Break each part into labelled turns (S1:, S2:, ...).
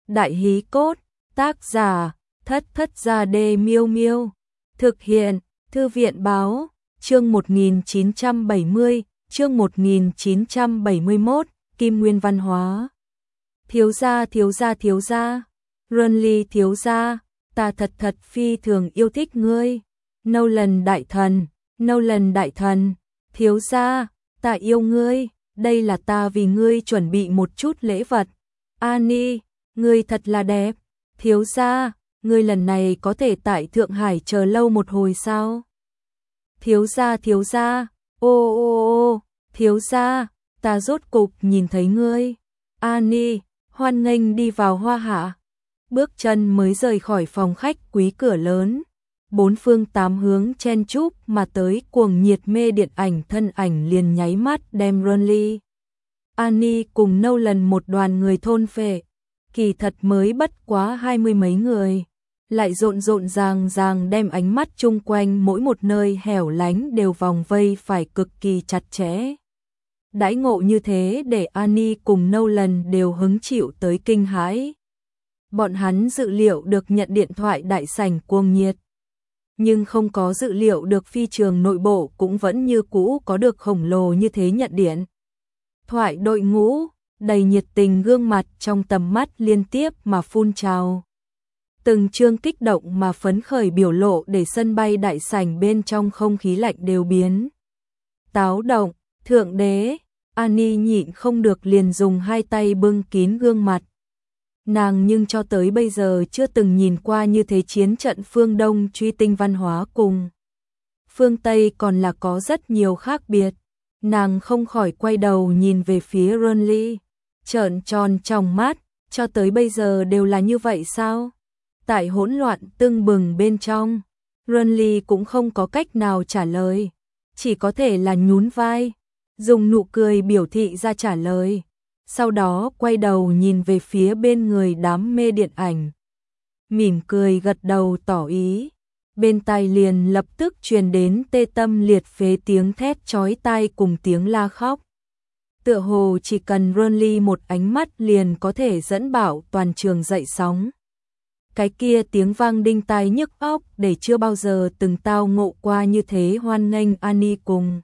S1: Đại hí cốt, tác giả, Thất Thất Gia Đê Miêu Miêu. Thực hiện, Thư viện báo, chương 1970, chương 1971, Kim Nguyên văn hóa. Thiếu gia, Runly thiếu gia, ta thật phi thường yêu thích ngươi. Nolan đại thần, thiếu gia, ta yêu ngươi, đây là ta vì ngươi chuẩn bị một chút lễ vật. Annie, ngươi thật là đẹp. Thiếu gia, ngươi lần này có thể tại Thượng Hải chờ lâu một hồi sao? Thiếu gia, ô, thiếu gia, ta rốt cục nhìn thấy ngươi. Annie, hoan nghênh đi vào Hoa Hạ. Bước chân mới rời khỏi phòng khách quý cửa lớn, bốn phương tám hướng chen chúc mà tới cuồng nhiệt mê điện ảnh thân ảnh liền nháy mắt đem Runly, Annie cùng Nolan một đoàn người thôn phệ. Kỳ thật mới bất quá 20 mấy người, lại rộn ràng đem ánh mắt chung quanh mỗi một nơi hẻo lánh đều vòng vây phải cực kỳ chặt chẽ. Đãi ngộ như thế để Annie cùng Nolan đều hứng chịu tới kinh hãi. Bọn hắn dự liệu được nhận điện thoại đại sảnh cuồng nhiệt, nhưng không có dự liệu được phi trường nội bộ cũng vẫn như cũ có được khổng lồ như thế nhận điện thoại đội ngũ, đầy nhiệt tình gương mặt trong tầm mắt liên tiếp mà phun trào. Từng chương kích động mà phấn khởi biểu lộ để sân bay đại sảnh bên trong không khí lạnh đều biến táo động. Thượng đế, Annie nhịn không được liền dùng hai tay bưng kín gương mặt. Nàng nhưng cho tới bây giờ chưa từng nhìn qua như thế chiến trận phương Đông truy tinh văn hóa cùng phương Tây còn là có rất nhiều khác biệt. Nàng không khỏi quay đầu nhìn về phía Runly, trợn tròn trong mắt, cho tới bây giờ đều là như vậy sao? Tại hỗn loạn tưng bừng bên trong, Runly cũng không có cách nào trả lời, chỉ có thể là nhún vai, dùng nụ cười biểu thị ra trả lời. Sau đó quay đầu nhìn về phía bên người đám mê điện ảnh, mỉm cười gật đầu tỏ ý. Bên tai liền lập tức truyền đến tê tâm liệt phế tiếng thét chói tai cùng tiếng la khóc. Tựa hồ chỉ cần Runly một ánh mắt liền có thể dẫn bảo toàn trường dậy sóng. Cái kia tiếng vang đinh tai nhức óc để chưa bao giờ từng tao ngộ qua như thế hoan nghênh Annie cùng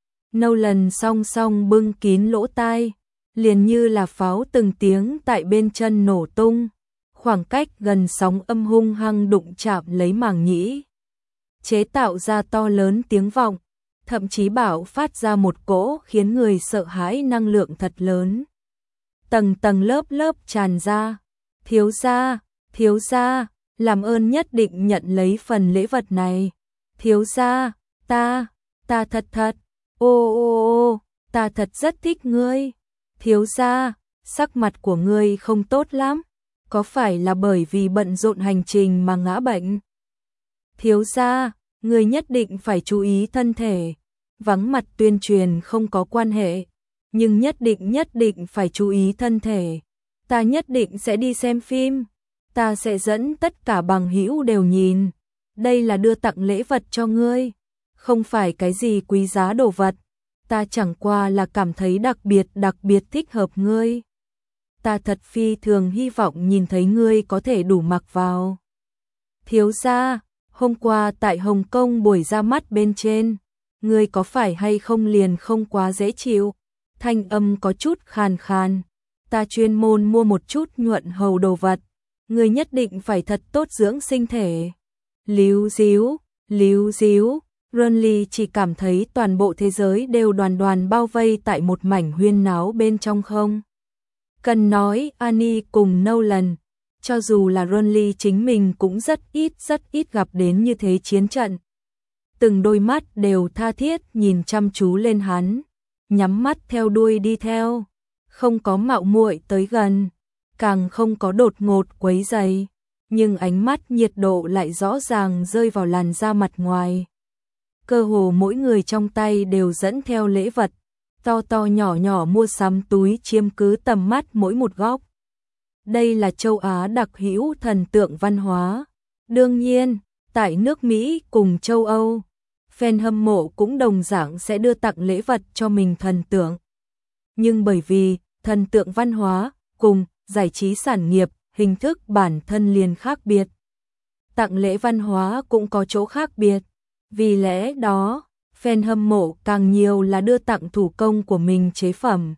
S1: Nolan song song bưng kín lỗ tai, liền như là pháo từng tiếng tại bên chân nổ tung. Khoảng cách gần sóng âm hung hăng đụng chạm lấy màng nhĩ, chế tạo ra to lớn tiếng vọng, thậm chí bạo phát ra một cỗ khiến người sợ hãi năng lượng thật lớn. Tầng lớp tràn ra. Thiếu gia, làm ơn nhất định nhận lấy phần lễ vật này. Thiếu gia, ta thật, ô, ta thật rất thích ngươi. Thiếu gia, sắc mặt của ngươi không tốt lắm. Có phải là bởi vì bận rộn hành trình mà ngã bệnh? Thiếu gia, người nhất định phải chú ý thân thể. Vắng mặt tuyên truyền không có quan hệ, nhưng nhất định phải chú ý thân thể. Ta nhất định sẽ đi xem phim. Ta sẽ dẫn tất cả bằng hữu đều nhìn. Đây là đưa tặng lễ vật cho ngươi, không phải cái gì quý giá đồ vật. Ta chẳng qua là cảm thấy đặc biệt thích hợp ngươi. Ta thật phi thường hy vọng nhìn thấy ngươi có thể đủ mặc vào. Thiếu gia, hôm qua tại Hồng Kông buổi ra mắt bên trên, ngươi có phải hay không liền không quá dễ chịu? Thanh âm có chút khàn khàn. Ta chuyên môn mua một chút nhuận hầu đồ vật. Ngươi nhất định phải thật tốt dưỡng sinh thể. Líu díu, Runly chỉ cảm thấy toàn bộ thế giới đều đoàn bao vây tại một mảnh huyên náo bên trong không. Cần nói Annie cùng Nolan, cho dù là Runly chính mình cũng rất ít gặp đến như thế chiến trận. Từng đôi mắt đều tha thiết nhìn chăm chú lên hắn, nhắm mắt theo đuôi đi theo, không có mạo muội tới gần, càng không có đột ngột quấy rầy, nhưng ánh mắt nhiệt độ lại rõ ràng rơi vào làn da mặt ngoài. Cơ hồ mỗi người trong tay đều dẫn theo lễ vật, to nhỏ mua sắm túi chiếm cứ tầm mắt mỗi một góc. Đây là châu Á đặc hữu thần tượng văn hóa. Đương nhiên, tại nước Mỹ cùng châu Âu, fan hâm mộ cũng đồng dạng sẽ đưa tặng lễ vật cho mình thần tượng. Nhưng bởi vì thần tượng văn hóa cùng giải trí sản nghiệp hình thức bản thân liền khác biệt. Tặng lễ văn hóa cũng có chỗ khác biệt. Vì lẽ đó, fan hâm mộ càng nhiều là đưa tặng thủ công của mình chế phẩm.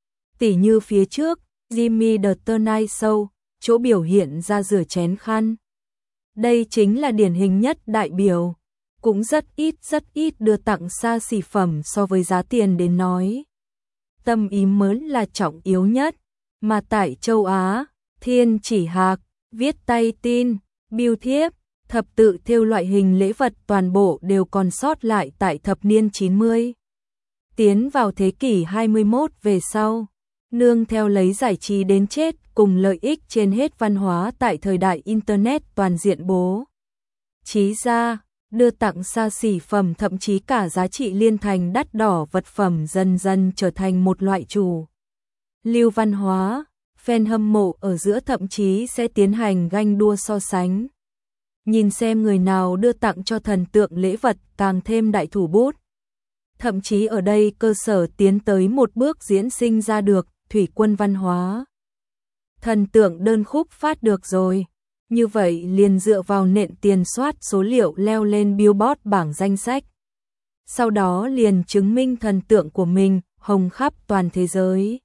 S1: Tỉ như phía trước, Jimmy The Tonight Show, chỗ biểu hiện ra rửa chén khăn. Đây chính là điển hình nhất đại biểu. Cũng rất ít đưa tặng xa xỉ phẩm so với giá tiền đến nói. Tâm ý mới là trọng yếu nhất, mà tại châu Á, Thiên Chỉ Hạc, viết tay tin, bưu thiếp, thập tự thêu loại hình lễ vật toàn bộ đều còn sót lại tại thập niên 90. Tiến vào thế kỷ 21 về sau, nương theo lấy giải trí đến chết cùng lợi ích trên hết văn hóa tại thời đại Internet toàn diện bố. Chí ra, đưa tặng xa xỉ phẩm thậm chí cả giá trị liên thành đắt đỏ vật phẩm dần dần trở thành một loại chủ lưu văn hóa, fan hâm mộ ở giữa thậm chí sẽ tiến hành ganh đua so sánh. Nhìn xem người nào đưa tặng cho thần tượng lễ vật càng thêm đại thủ bút. Thậm chí ở đây cơ sở tiến tới một bước diễn sinh ra được thủy quân văn hóa. Thần tượng đơn khúc phát được rồi. Như vậy liền dựa vào nện tiền soát số liệu leo lên Billboard bảng danh sách. Sau đó liền chứng minh thần tượng của mình hồng khắp toàn thế giới.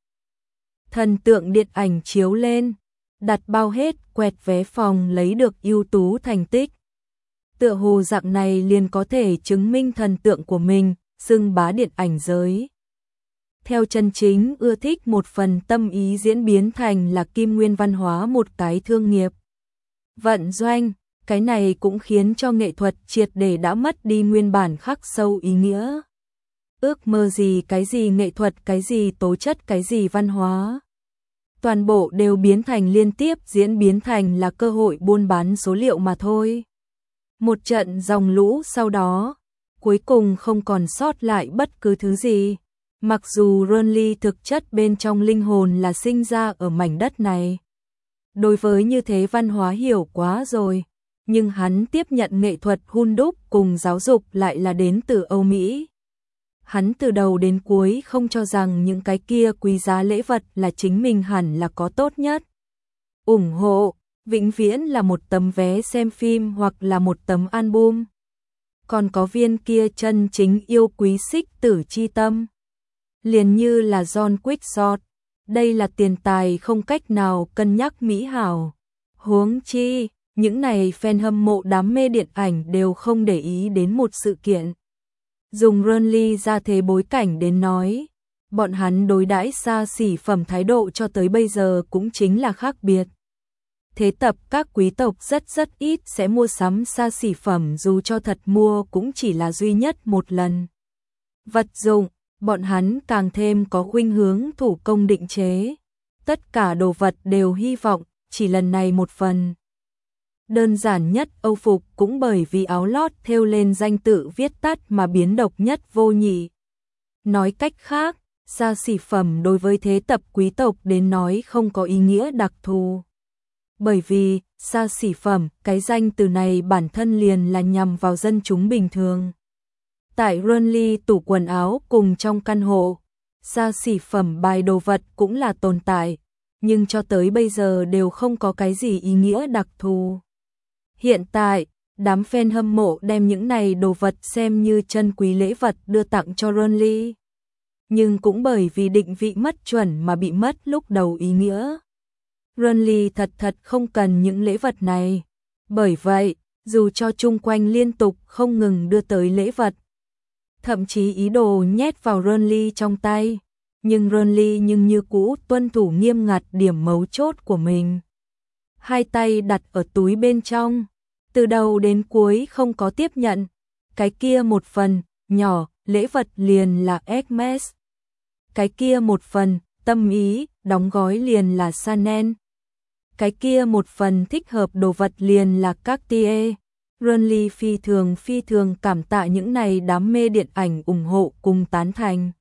S1: Thần tượng điện ảnh chiếu lên, đặt bao hết quẹt vé phòng lấy được ưu tú thành tích. Tựa hồ dạng này liền có thể chứng minh thần tượng của mình, xưng bá điện ảnh giới. Theo chân chính ưa thích một phần tâm ý diễn biến thành là kim nguyên văn hóa một cái thương nghiệp. Vận doanh, cái này cũng khiến cho nghệ thuật triệt để đã mất đi nguyên bản khắc sâu ý nghĩa. Ước mơ gì cái gì nghệ thuật cái gì tố chất cái gì văn hóa. Toàn bộ đều biến thành liên tiếp diễn biến thành là cơ hội buôn bán số liệu mà thôi. Một trận dòng lũ sau đó, cuối cùng không còn sót lại bất cứ thứ gì. Mặc dù Ronly thực chất bên trong linh hồn là sinh ra ở mảnh đất này. Đối với như thế văn hóa hiểu quá rồi, nhưng hắn tiếp nhận nghệ thuật hun đúc cùng giáo dục lại là đến từ Âu Mỹ. Hắn từ đầu đến cuối không cho rằng những cái kia quý giá lễ vật là chính mình hẳn là có tốt nhất. Ủng hộ, vĩnh viễn là một tấm vé xem phim hoặc là một tấm album. Còn có viên kia chân chính yêu quý xích tử chi tâm. Liền như là John Quickshot. Đây là tiền tài không cách nào cân nhắc mỹ hảo. Huống chi, những này fan hâm mộ đam mê điện ảnh đều không để ý đến một sự kiện. Dùng Ronly ra thế bối cảnh đến nói, bọn hắn đối đãi xa xỉ phẩm thái độ cho tới bây giờ cũng chính là khác biệt. Thế tập các quý tộc rất ít sẽ mua sắm xa xỉ phẩm dù cho thật mua cũng chỉ là duy nhất một lần. Vật dụng, bọn hắn càng thêm có khuynh hướng thủ công định chế. Tất cả đồ vật đều hy vọng chỉ lần này một phần. Đơn giản nhất âu phục cũng bởi vì áo lót thêu lên danh tự viết tắt mà biến độc nhất vô nhị. Nói cách khác, xa xỉ phẩm đối với thế tập quý tộc đến nói không có ý nghĩa đặc thù. Bởi vì, xa xỉ phẩm, cái danh từ này bản thân liền là nhằm vào dân chúng bình thường. Tại Ronly tủ quần áo cùng trong căn hộ, xa xỉ phẩm bài đồ vật cũng là tồn tại, nhưng cho tới bây giờ đều không có cái gì ý nghĩa đặc thù. Hiện tại, đám fan hâm mộ đem những này đồ vật xem như chân quý lễ vật đưa tặng cho Ronly. Nhưng cũng bởi vì định vị mất chuẩn mà bị mất lúc đầu ý nghĩa. Ronly thật không cần những lễ vật này. Bởi vậy, dù cho chung quanh liên tục không ngừng đưa tới lễ vật, thậm chí ý đồ nhét vào Ronly trong tay, nhưng Ronly như cũ tuân thủ nghiêm ngặt điểm mấu chốt của mình. Hai tay đặt ở túi bên trong, từ đầu đến cuối không có tiếp nhận. Cái kia một phần, nhỏ, lễ vật liền là Hermes. Cái kia một phần, tâm ý, đóng gói liền là Chanel. Cái kia một phần thích hợp đồ vật liền là Cartier. Ronly phi thường cảm tạ những này đam mê điện ảnh ủng hộ cùng tán thành.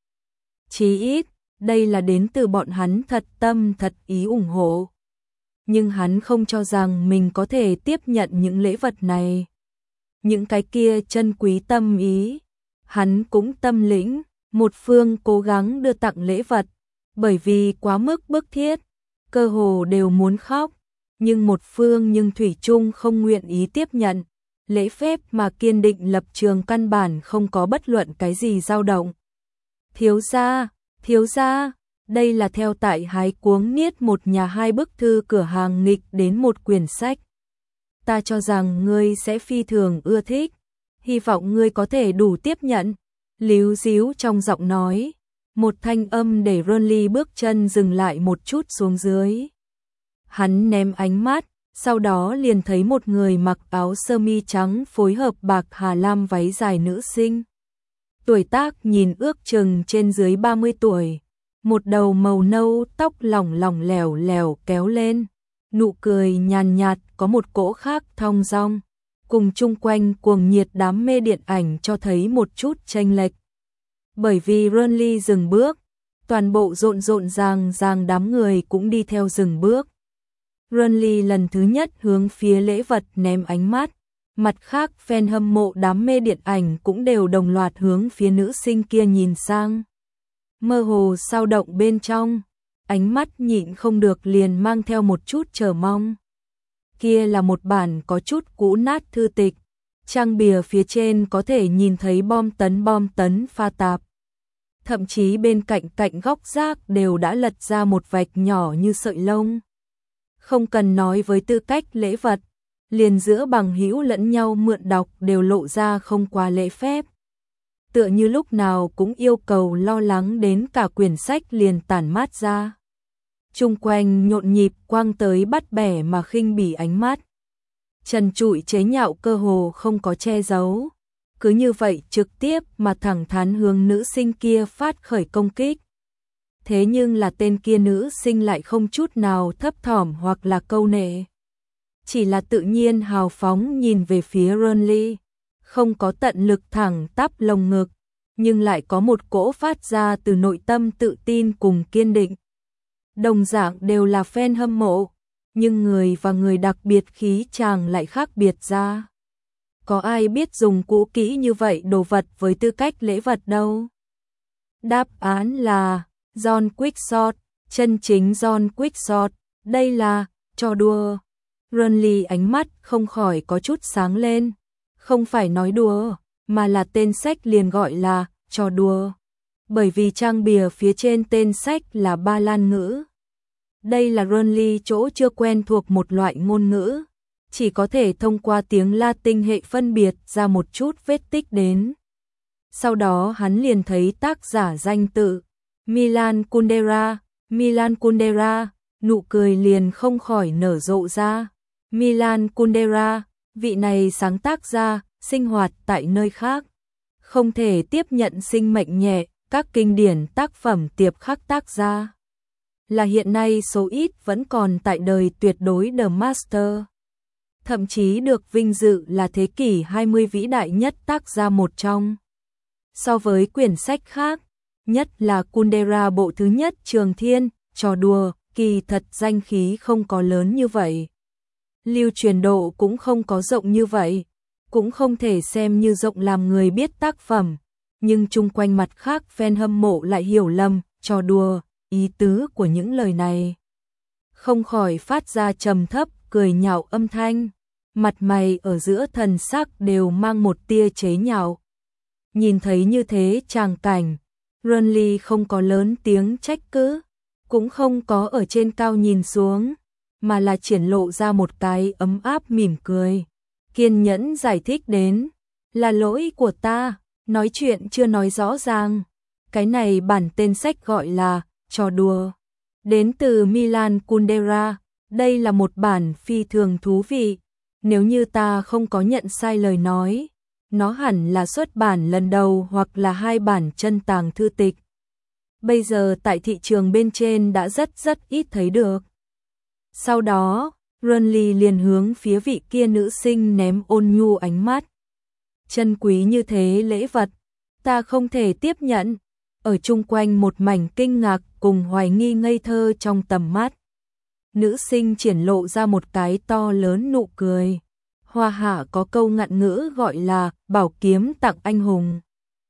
S1: Chí ít, đây là đến từ bọn hắn thật tâm thật ý ủng hộ. Nhưng hắn không cho rằng mình có thể tiếp nhận những lễ vật này. Những cái kia chân quý tâm ý, hắn cũng tâm lĩnh, một phương cố gắng đưa tặng lễ vật, bởi vì quá mức bức thiết, cơ hồ đều muốn khóc. nhưng một phương nhưng thủy chung không nguyện ý tiếp nhận, lễ phép mà kiên định lập trường căn bản không có bất luận cái gì dao động. Thiếu gia, đây là theo tại hái cuống niết một nhà hai bức thư cửa hàng nghịch đến một quyển sách. Ta cho rằng ngươi sẽ phi thường ưa thích, hy vọng ngươi có thể đủ tiếp nhận. Líu díu trong giọng nói, một thanh âm để Ronly bước chân dừng lại một chút xuống dưới. Hắn ném ánh mắt, sau đó liền thấy một người mặc áo sơ mi trắng phối hợp bạc hà lam váy dài nữ sinh. Tuổi tác nhìn ước chừng trên dưới 30 tuổi, một đầu màu nâu, tóc lỏng lỏng lẻo lẻo kéo lên, nụ cười nhàn nhạt có một cỗ khác thong dong, cùng chung quanh cuồng nhiệt đám mê điện ảnh cho thấy một chút chênh lệch. Bởi vì Ronly dừng bước, toàn bộ rộn rộn ràng đám người cũng đi theo dừng bước. Ronly lần thứ nhất hướng phía lễ vật ném ánh mắt, mặt khác fan hâm mộ đám mê điện ảnh cũng đều đồng loạt hướng phía nữ sinh kia nhìn sang. Mơ hồ sao động bên trong, ánh mắt nhịn không được liền mang theo một chút chờ mong. Kia là một bản có chút cũ nát thư tịch, trang bìa phía trên có thể nhìn thấy bom tấn pha tạp. Thậm chí bên cạnh góc rác đều đã lật ra một vạch nhỏ như sợi lông. Không cần nói với tư cách lễ vật, liền giữa bằng hữu lẫn nhau mượn đọc đều lộ ra không quá lễ phép. Tựa như lúc nào cũng yêu cầu lo lắng đến cả quyển sách liền tản mát ra. Chung quanh nhộn nhịp quang tới bắt bẻ mà khinh bỉ ánh mắt. Trần trụi chế nhạo cơ hồ không có che giấu. Cứ như vậy trực tiếp mà thẳng thắn hướng nữ sinh kia phát khởi công kích. Thế nhưng là tên kia nữ sinh lại không chút nào thấp thỏm hoặc là câu nệ. Chỉ là tự nhiên hào phóng nhìn về phía Ronly, không có tận lực thẳng tắp lồng ngực, nhưng lại có một cỗ phát ra từ nội tâm tự tin cùng kiên định. Đồng dạng đều là fan hâm mộ, nhưng người và người đặc biệt khí chàng lại khác biệt ra. Có ai biết dùng cũ kỹ như vậy đồ vật với tư cách lễ vật đâu? Đáp án là John Quickshot, chân chính John Quickshot, đây là trò đùa. Ronly ánh mắt không khỏi có chút sáng lên, không phải nói đùa, mà là tên sách liền gọi là trò đùa. Bởi vì trang bìa phía trên tên sách là Ba Lan ngữ. Đây là Ronly chỗ chưa quen thuộc một loại ngôn ngữ, chỉ có thể thông qua tiếng Latin hệ phân biệt ra một chút vết tích đến. Sau đó hắn liền thấy tác giả danh tự, Milan Kundera, nụ cười liền không khỏi nở rộ ra. Milan Kundera, vị này sáng tác ra, sinh hoạt tại nơi khác. Không thể tiếp nhận sinh mệnh nhẹ, các kinh điển tác phẩm tiệp khắc tác ra. Là hiện nay số ít vẫn còn tại đời tuyệt đối The Master. Thậm chí được vinh dự là thế kỷ 20 vĩ đại nhất tác gia một trong. So với quyển sách khác, nhất là Kundera bộ thứ nhất Trường Thiên, trò đùa, kỳ thật danh khí không có lớn như vậy. Lưu truyền độ cũng không có rộng như vậy, cũng không thể xem như rộng làm người biết tác phẩm, nhưng chung quanh mặt khác fan hâm mộ lại hiểu lầm, trò đùa, ý tứ của những lời này. Không khỏi phát ra trầm thấp, cười nhạo âm thanh, mặt mày ở giữa thần sắc đều mang một tia chế nhạo. Nhìn thấy như thế tràng cảnh, Ronly không có lớn tiếng trách cứ, cũng không có ở trên cao nhìn xuống, mà là triển lộ ra một cái ấm áp mỉm cười, kiên nhẫn giải thích đến, là lỗi của ta, nói chuyện chưa nói rõ ràng. Cái này bản tên sách gọi là trò đùa, đến từ Milan Kundera, đây là một bản phi thường thú vị, nếu như ta không có nhận sai lời nói, nó hẳn là xuất bản lần đầu hoặc là hai bản chân tàng thư tịch. Bây giờ tại thị trường bên trên đã rất ít thấy được. Sau đó, Ronly liền hướng phía vị kia nữ sinh ném ôn nhu ánh mắt. Chân quý như thế lễ vật, ta không thể tiếp nhận. Ở chung quanh một mảnh kinh ngạc cùng hoài nghi ngây thơ trong tầm mắt. Nữ sinh triển lộ ra một cái to lớn nụ cười. Hoa hạ có câu ngạn ngữ gọi là bảo kiếm tặng anh hùng.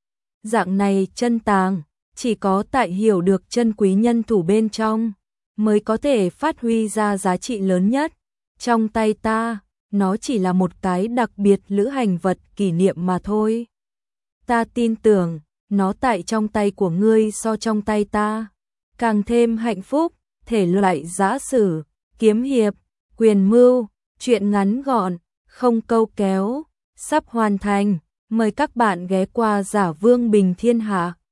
S1: Dạng này chân tàng, chỉ có tại hiểu được chân quý nhân thủ bên trong, mới có thể phát huy ra giá trị lớn nhất. trong tay ta, nó chỉ là một cái đặc biệt lữ hành vật kỷ niệm mà thôi. Ta tin tưởng, nó tại trong tay của ngươi so trong tay ta càng thêm hạnh phúc. Thể loại giã sử, kiếm hiệp, quyền mưu, truyện ngắn gọn, không câu kéo, sắp hoàn thành. Mời các bạn ghé qua Giả Vương Bình Thiên Hạ.